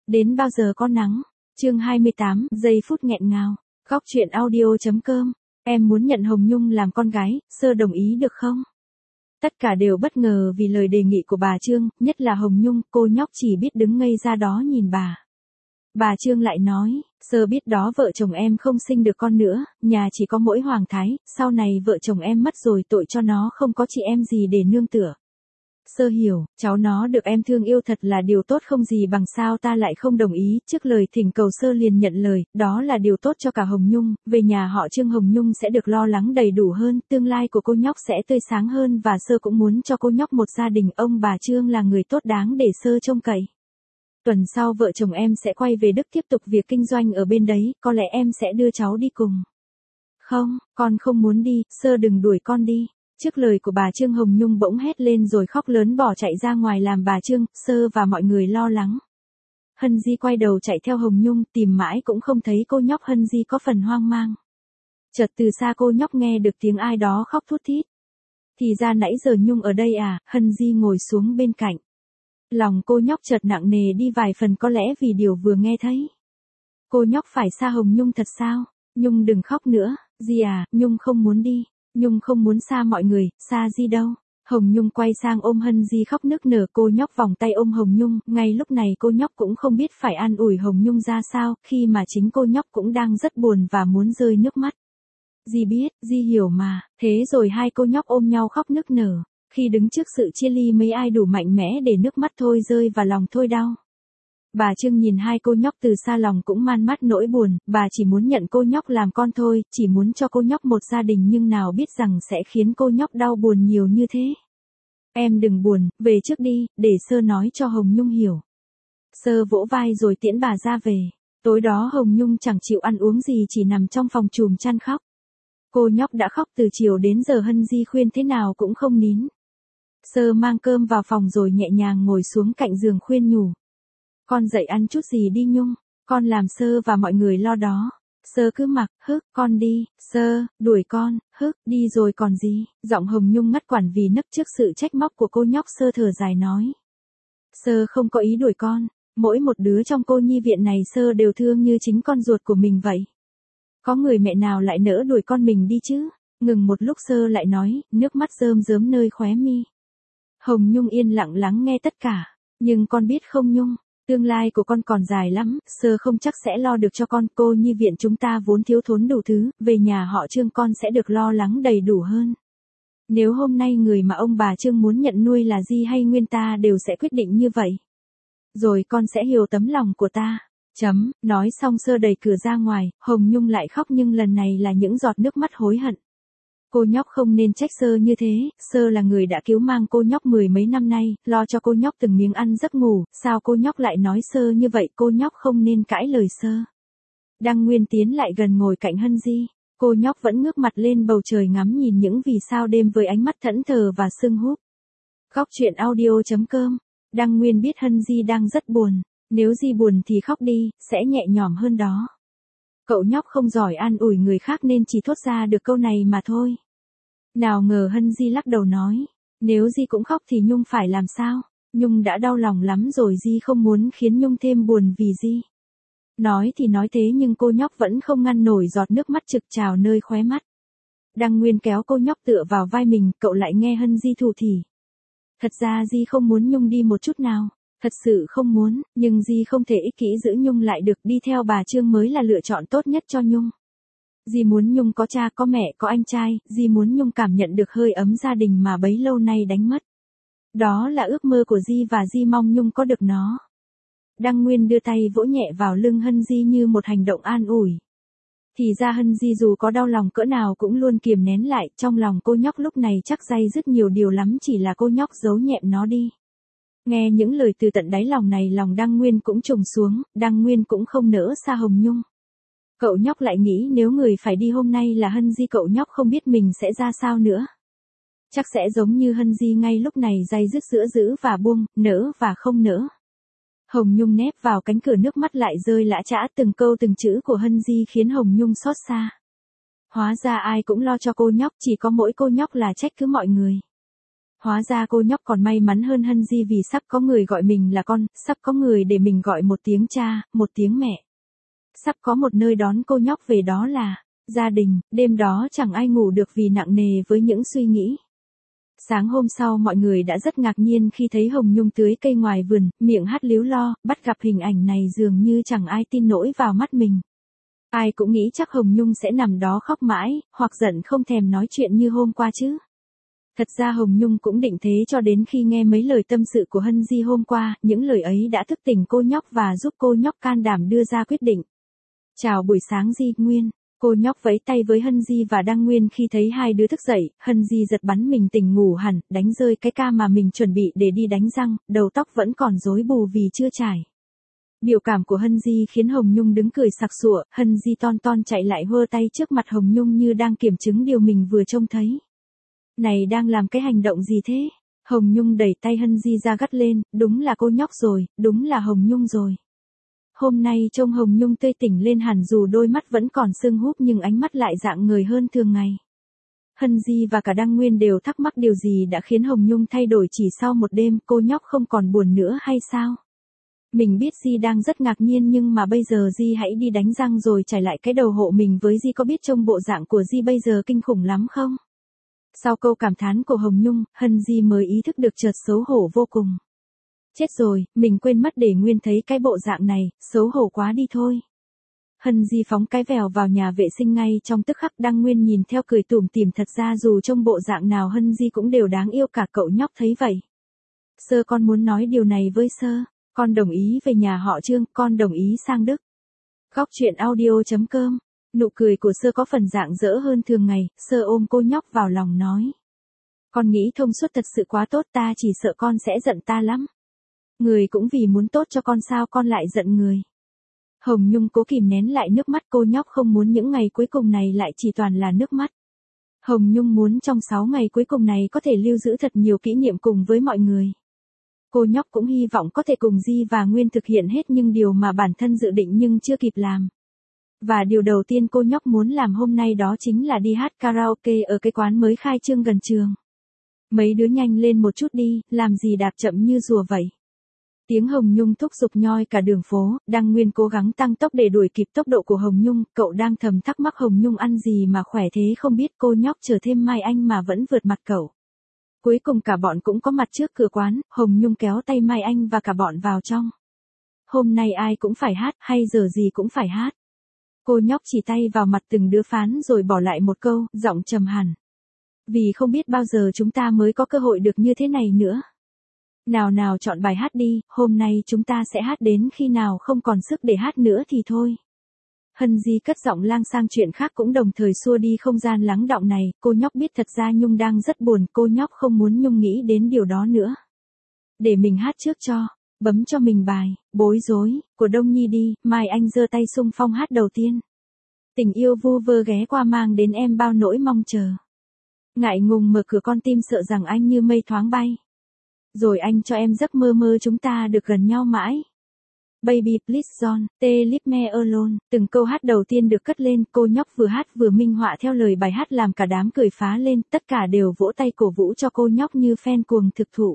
Đến bao giờ có nắng? Chương 28, giây phút nghẹn ngào. Góc truyện audio.com. Em muốn nhận Hồng Nhung làm con gái, sơ đồng ý được không? Tất cả đều bất ngờ vì lời đề nghị của bà Trương, nhất là Hồng Nhung, cô nhóc chỉ biết đứng ngây ra đó nhìn bà. Bà Trương lại nói, sơ biết đó vợ chồng em không sinh được con nữa, nhà chỉ có mỗi Hoàng Thái, sau này vợ chồng em mất rồi tội cho nó không có chị em gì để nương tựa. Sơ hiểu, cháu nó được em thương yêu thật là điều tốt không gì bằng, sao ta lại không đồng ý. Trước lời thỉnh cầu sơ liền nhận lời, đó là điều tốt cho cả Hồng Nhung, về nhà họ Trương Hồng Nhung sẽ được lo lắng đầy đủ hơn, tương lai của cô nhóc sẽ tươi sáng hơn và sơ cũng muốn cho cô nhóc một gia đình, ông bà Trương là người tốt đáng để sơ trông cậy. Tuần sau vợ chồng em sẽ quay về Đức tiếp tục việc kinh doanh ở bên đấy, có lẽ em sẽ đưa cháu đi cùng. Không, con không muốn đi, sơ đừng đuổi con đi. Trước lời của bà Trương, Hồng Nhung bỗng hét lên rồi khóc lớn bỏ chạy ra ngoài làm bà Trương, sơ và mọi người lo lắng. Hân Di quay đầu chạy theo Hồng Nhung, tìm mãi cũng không thấy cô nhóc. Hân Di có phần hoang mang. Chợt từ xa cô nhóc nghe được tiếng ai đó khóc thút thít. Thì ra nãy giờ Nhung ở đây à? Hân Di ngồi xuống bên cạnh. Lòng cô nhóc chợt nặng nề đi vài phần, có lẽ vì điều vừa nghe thấy. Cô nhóc phải xa Hồng Nhung thật sao? Nhung đừng khóc nữa. Di à, Nhung không muốn đi. Nhung không muốn xa mọi người, xa Di đâu. Hồng Nhung quay sang ôm Hân Di khóc nức nở, cô nhóc vòng tay ôm Hồng Nhung, ngay lúc này cô nhóc cũng không biết phải an ủi Hồng Nhung ra sao, khi mà chính cô nhóc cũng đang rất buồn và muốn rơi nước mắt. Di biết, Di hiểu mà, thế rồi hai cô nhóc ôm nhau khóc nức nở, khi đứng trước sự chia ly mấy ai đủ mạnh mẽ để nước mắt thôi rơi và lòng thôi đau. Bà Trương nhìn hai cô nhóc từ xa, lòng cũng man mát nỗi buồn, bà chỉ muốn nhận cô nhóc làm con thôi, chỉ muốn cho cô nhóc một gia đình, nhưng nào biết rằng sẽ khiến cô nhóc đau buồn nhiều như thế. Em đừng buồn, về trước đi, để sơ nói cho Hồng Nhung hiểu. Sơ vỗ vai rồi tiễn bà ra về. Tối đó Hồng Nhung chẳng chịu ăn uống gì, chỉ nằm trong phòng chùm chăn khóc. Cô nhóc đã khóc từ chiều đến giờ, Hân Di khuyên thế nào cũng không nín. Sơ mang cơm vào phòng rồi nhẹ nhàng ngồi xuống cạnh giường khuyên nhủ. Con dậy ăn chút gì đi Nhung, con làm sơ và mọi người lo đó. Sơ cứ mặc, hức, con đi, sơ, đuổi con, hức, đi rồi còn gì. Giọng Hồng Nhung ngắt quãng vì nấc trước sự trách móc của cô nhóc. Sơ thở dài nói. Sơ không có ý đuổi con, mỗi một đứa trong cô nhi viện này sơ đều thương như chính con ruột của mình vậy. Có người mẹ nào lại nỡ đuổi con mình đi chứ? Ngừng một lúc sơ lại nói, nước mắt rơm rớm nơi khóe mi. Hồng Nhung yên lặng lắng nghe tất cả, nhưng con biết không Nhung? Tương lai của con còn dài lắm, sơ không chắc sẽ lo được cho con. Cô nhi viện chúng ta vốn thiếu thốn đủ thứ, về nhà họ Trương con sẽ được lo lắng đầy đủ hơn. Nếu hôm nay người mà ông bà Trương muốn nhận nuôi là Di hay Nguyên, ta đều sẽ quyết định như vậy. Rồi con sẽ hiểu tấm lòng của ta. Nói xong sơ đẩy cửa ra ngoài, Hồng Nhung lại khóc, nhưng lần này là những giọt nước mắt hối hận. Cô nhóc không nên trách sơ như thế, sơ là người đã cứu mang cô nhóc mười mấy năm nay, lo cho cô nhóc từng miếng ăn giấc ngủ, sao cô nhóc lại nói sơ như vậy? Cô nhóc không nên cãi lời sơ. Đăng Nguyên tiến lại gần ngồi cạnh Hân Di, cô nhóc vẫn ngước mặt lên bầu trời ngắm nhìn những vì sao đêm với ánh mắt thẫn thờ và sưng húp. Góc truyện audio.com. Đăng Nguyên biết Hân Di đang rất buồn, nếu Di buồn thì khóc đi, sẽ nhẹ nhõm hơn đó. Cậu nhóc không giỏi an ủi người khác nên chỉ thốt ra được câu này mà thôi. Nào ngờ Hân Di lắc đầu nói, nếu Di cũng khóc thì Nhung phải làm sao? Nhung đã đau lòng lắm rồi, Di không muốn khiến Nhung thêm buồn vì Di. Nói thì nói thế nhưng cô nhóc vẫn không ngăn nổi giọt nước mắt trực trào nơi khóe mắt. Đăng Nguyên kéo cô nhóc tựa vào vai mình, cậu lại nghe Hân Di thủ thỉ. Thật ra Di không muốn Nhung đi một chút nào. Thật sự không muốn, nhưng Di không thể ích kỷ giữ Nhung lại được, đi theo bà Trương mới là lựa chọn tốt nhất cho Nhung. Di muốn Nhung có cha, có mẹ, có anh trai, Di muốn Nhung cảm nhận được hơi ấm gia đình mà bấy lâu nay đánh mất. Đó là ước mơ của Di và Di mong Nhung có được nó. Đăng Nguyên đưa tay vỗ nhẹ vào lưng Hân Di như một hành động an ủi. Thì ra Hân Di dù có đau lòng cỡ nào cũng luôn kiềm nén lại, trong lòng cô nhóc lúc này chắc day dứt nhiều điều lắm, chỉ là cô nhóc giấu nhẹm nó đi. Nghe những lời từ tận đáy lòng này, lòng Đăng Nguyên cũng trùng xuống, Đăng Nguyên cũng không nỡ xa Hồng Nhung. Cậu nhóc lại nghĩ nếu người phải đi hôm nay là Hân Di, cậu nhóc không biết mình sẽ ra sao nữa. Chắc sẽ giống như Hân Di ngay lúc này, day dứt giữa giữ và buông, nỡ và không nỡ. Hồng Nhung nép vào cánh cửa, nước mắt lại rơi lã chã, từng câu từng chữ của Hân Di khiến Hồng Nhung xót xa. Hóa ra ai cũng lo cho cô nhóc, chỉ có mỗi cô nhóc là trách cứ mọi người. Hóa ra cô nhóc còn may mắn hơn Hân Di vì sắp có người gọi mình là con, sắp có người để mình gọi một tiếng cha, một tiếng mẹ. Sắp có một nơi đón cô nhóc về đó là gia đình. Đêm đó chẳng ai ngủ được vì nặng nề với những suy nghĩ. Sáng hôm sau mọi người đã rất ngạc nhiên khi thấy Hồng Nhung tưới cây ngoài vườn, miệng hát líu lo, bắt gặp hình ảnh này dường như chẳng ai tin nổi vào mắt mình. Ai cũng nghĩ chắc Hồng Nhung sẽ nằm đó khóc mãi, hoặc giận không thèm nói chuyện như hôm qua chứ. Thật ra Hồng Nhung cũng định thế cho đến khi nghe mấy lời tâm sự của Hân Di hôm qua, những lời ấy đã thức tỉnh cô nhóc và giúp cô nhóc can đảm đưa ra quyết định. Chào buổi sáng Di, Nguyên. Cô nhóc vẫy tay với Hân Di và Đăng Nguyên khi thấy hai đứa thức dậy, Hân Di giật bắn mình tỉnh ngủ hẳn, đánh rơi cái ca mà mình chuẩn bị để đi đánh răng, đầu tóc vẫn còn rối bù vì chưa chải. Biểu cảm của Hân Di khiến Hồng Nhung đứng cười sặc sụa, Hân Di ton ton chạy lại hơ tay trước mặt Hồng Nhung như đang kiểm chứng điều mình vừa trông thấy. Này đang làm cái hành động gì thế? Hồng Nhung đẩy tay Hân Di ra gắt lên, đúng là cô nhóc rồi, đúng là Hồng Nhung rồi. Hôm nay trông Hồng Nhung tươi tỉnh lên hẳn dù đôi mắt vẫn còn sưng húp nhưng ánh mắt lại rạng ngời hơn thường ngày. Hân Di và cả Đăng Nguyên đều thắc mắc điều gì đã khiến Hồng Nhung thay đổi chỉ sau một đêm, cô nhóc không còn buồn nữa hay sao? Mình biết Di đang rất ngạc nhiên nhưng mà bây giờ Di hãy đi đánh răng rồi trải lại cái đầu hộ mình với Di, có biết trông bộ dạng của Di bây giờ kinh khủng lắm không? Sau câu cảm thán của Hồng Nhung, Hân Di mới ý thức được chợt xấu hổ vô cùng. Chết rồi, mình quên mất để Nguyên thấy cái bộ dạng này, xấu hổ quá đi thôi. Hân Di phóng cái vèo vào nhà vệ sinh ngay trong tức khắc. Đăng Nguyên nhìn theo cười tủm tỉm, thật ra dù trông bộ dạng nào Hân Di cũng đều đáng yêu cả, cậu nhóc thấy vậy. Sơ con muốn nói điều này với Sơ, con đồng ý về nhà họ Trương, con đồng ý sang Đức. Góc truyện audio.com. Nụ cười của Sơ có phần rạng rỡ hơn thường ngày, Sơ ôm cô nhóc vào lòng nói. Con nghĩ thông suốt thật sự quá tốt, ta chỉ sợ con sẽ giận ta lắm. Người cũng vì muốn tốt cho con sao con lại giận người. Hồng Nhung cố kìm nén lại nước mắt, cô nhóc không muốn những ngày cuối cùng này lại chỉ toàn là nước mắt. Hồng Nhung muốn trong 6 ngày cuối cùng này có thể lưu giữ thật nhiều kỷ niệm cùng với mọi người. Cô nhóc cũng hy vọng có thể cùng Di và Nguyên thực hiện hết những điều mà bản thân dự định nhưng chưa kịp làm. Và điều đầu tiên cô nhóc muốn làm hôm nay đó chính là đi hát karaoke ở cái quán mới khai trương gần trường. Mấy đứa nhanh lên một chút đi, làm gì đạp chậm như rùa vậy. Tiếng Hồng Nhung thúc giục nhoi cả đường phố, Đăng Nguyên cố gắng tăng tốc để đuổi kịp tốc độ của Hồng Nhung, cậu đang thầm thắc mắc Hồng Nhung ăn gì mà khỏe thế không biết, cô nhóc chờ thêm Mai Anh mà vẫn vượt mặt cậu. Cuối cùng cả bọn cũng có mặt trước cửa quán, Hồng Nhung kéo tay Mai Anh và cả bọn vào trong. Hôm nay ai cũng phải hát, hay giờ gì cũng phải hát. Cô nhóc chỉ tay vào mặt từng đứa phán rồi bỏ lại một câu, giọng trầm hẳn. Vì không biết bao giờ chúng ta mới có cơ hội được như thế này nữa. Nào nào chọn bài hát đi, hôm nay chúng ta sẽ hát đến khi nào không còn sức để hát nữa thì thôi. Hân Di cất giọng lang sang chuyện khác cũng đồng thời xua đi không gian lắng đọng này, cô nhóc biết thật ra Nhung đang rất buồn, cô nhóc không muốn Nhung nghĩ đến điều đó nữa. Để mình hát trước cho, bấm cho mình bài, bối rối, của Đông Nhi đi, Mai Anh giơ tay xung phong hát đầu tiên. Tình yêu vu vơ ghé qua mang đến em bao nỗi mong chờ. Ngại ngùng mở cửa con tim sợ rằng anh như mây thoáng bay. Rồi anh cho em giấc mơ mơ chúng ta được gần nhau mãi. Baby please John, leave me alone. Từng câu hát đầu tiên được cất lên, cô nhóc vừa hát vừa minh họa theo lời bài hát làm cả đám cười phá lên, tất cả đều vỗ tay cổ vũ cho cô nhóc như fan cuồng thực thụ.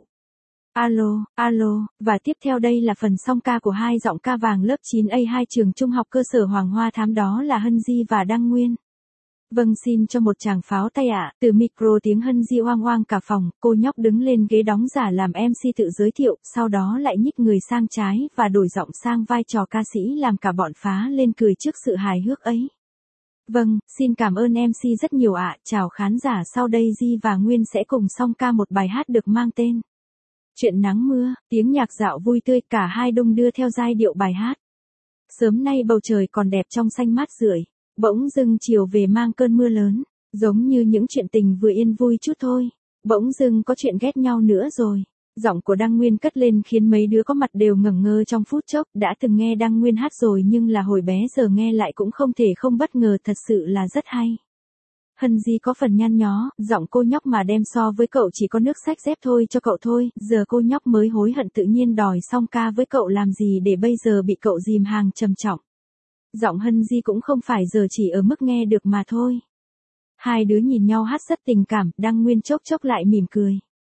Alo, alo, và tiếp theo đây là phần song ca của hai giọng ca vàng lớp 9A2 trường trung học cơ sở Hoàng Hoa Thám, đó là Hân Di và Đăng Nguyên. Vâng, xin cho một tràng pháo tay ạ. Từ micro tiếng Hân Di oang oang cả phòng, cô nhóc đứng lên ghế đóng giả làm MC tự giới thiệu, sau đó lại nhích người sang trái và đổi giọng sang vai trò ca sĩ làm cả bọn phá lên cười trước sự hài hước ấy. Vâng, xin cảm ơn MC rất nhiều ạ. Chào khán giả, sau đây Di và Nguyên sẽ cùng song ca một bài hát được mang tên Chuyện nắng mưa, tiếng nhạc dạo vui tươi, cả hai đung đưa theo giai điệu bài hát. Sớm nay bầu trời còn đẹp trong xanh mát rượi. Bỗng dưng chiều về mang cơn mưa lớn, giống như những chuyện tình vừa yên vui chút thôi. Bỗng dưng có chuyện ghét nhau nữa rồi. Giọng của Đăng Nguyên cất lên khiến mấy đứa có mặt đều ngẩn ngơ trong phút chốc, đã từng nghe Đăng Nguyên hát rồi nhưng là hồi bé giờ nghe lại cũng không thể không bất ngờ, thật sự là rất hay. Hân Di có phần nhăn nhó, giọng cô nhóc mà đem so với cậu chỉ có nước xách dép thôi cho cậu thôi, giờ cô nhóc mới hối hận tự nhiên đòi song ca với cậu làm gì để bây giờ bị cậu dìm hàng trầm trọng. Giọng Hân Di cũng không phải giờ chỉ ở mức nghe được mà thôi. Hai đứa nhìn nhau hát rất tình cảm, Đăng Nguyên chốc chốc lại mỉm cười.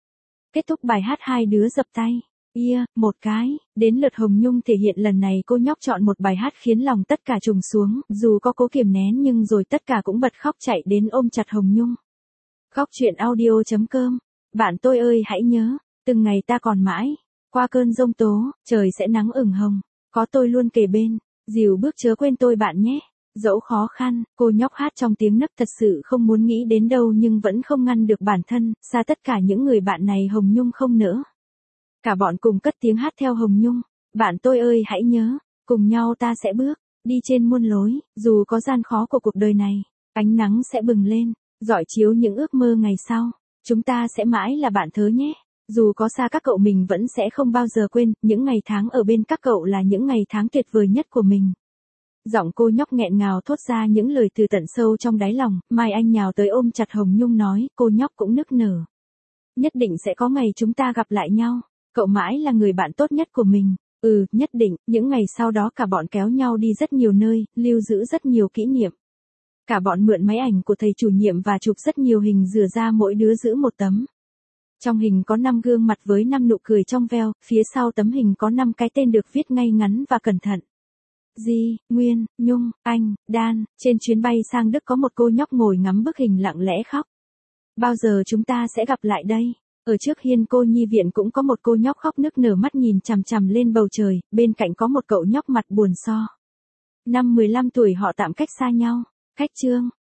Kết thúc bài hát hai đứa dập tay. Một cái, đến lượt Hồng Nhung thể hiện lần này cô nhóc chọn một bài hát khiến lòng tất cả trùng xuống, dù có cố kiềm nén nhưng rồi tất cả cũng bật khóc chạy đến ôm chặt Hồng Nhung. Góc truyện audio.com. Bạn tôi ơi hãy nhớ, từng ngày ta còn mãi, qua cơn giông tố, trời sẽ nắng ửng hồng, có tôi luôn kề bên, dìu bước chớ quên tôi bạn nhé. Dẫu khó khăn, cô nhóc hát trong tiếng nấc thật sự không muốn nghĩ đến đâu nhưng vẫn không ngăn được bản thân, xa tất cả những người bạn này Hồng Nhung không nỡ. Cả bọn cùng cất tiếng hát theo Hồng Nhung. Bạn tôi ơi hãy nhớ, cùng nhau ta sẽ bước, đi trên muôn lối, dù có gian khó của cuộc đời này, ánh nắng sẽ bừng lên, rọi chiếu những ước mơ ngày sau. Chúng ta sẽ mãi là bạn thớ nhé. Dù có xa các cậu mình vẫn sẽ không bao giờ quên, những ngày tháng ở bên các cậu là những ngày tháng tuyệt vời nhất của mình. Giọng cô nhóc nghẹn ngào thốt ra những lời từ tận sâu trong đáy lòng, Mai Anh nhào tới ôm chặt Hồng Nhung nói, cô nhóc cũng nức nở. Nhất định sẽ có ngày chúng ta gặp lại nhau, cậu mãi là người bạn tốt nhất của mình. Nhất định, những ngày sau đó cả bọn kéo nhau đi rất nhiều nơi, lưu giữ rất nhiều kỷ niệm. Cả bọn mượn máy ảnh của thầy chủ nhiệm và chụp rất nhiều hình rửa ra mỗi đứa giữ một tấm. Trong hình có 5 gương mặt với 5 nụ cười trong veo, phía sau tấm hình có 5 cái tên được viết ngay ngắn và cẩn thận. Di, Nguyên, Nhung, Anh, Đan, trên chuyến bay sang Đức có một cô nhóc ngồi ngắm bức hình lặng lẽ khóc. Bao giờ chúng ta sẽ gặp lại đây? Ở trước hiên cô nhi viện cũng có một cô nhóc khóc nức nở mắt nhìn chằm chằm lên bầu trời, bên cạnh có một cậu nhóc mặt buồn so. Năm 15 tuổi họ tạm cách xa nhau. Cách chương.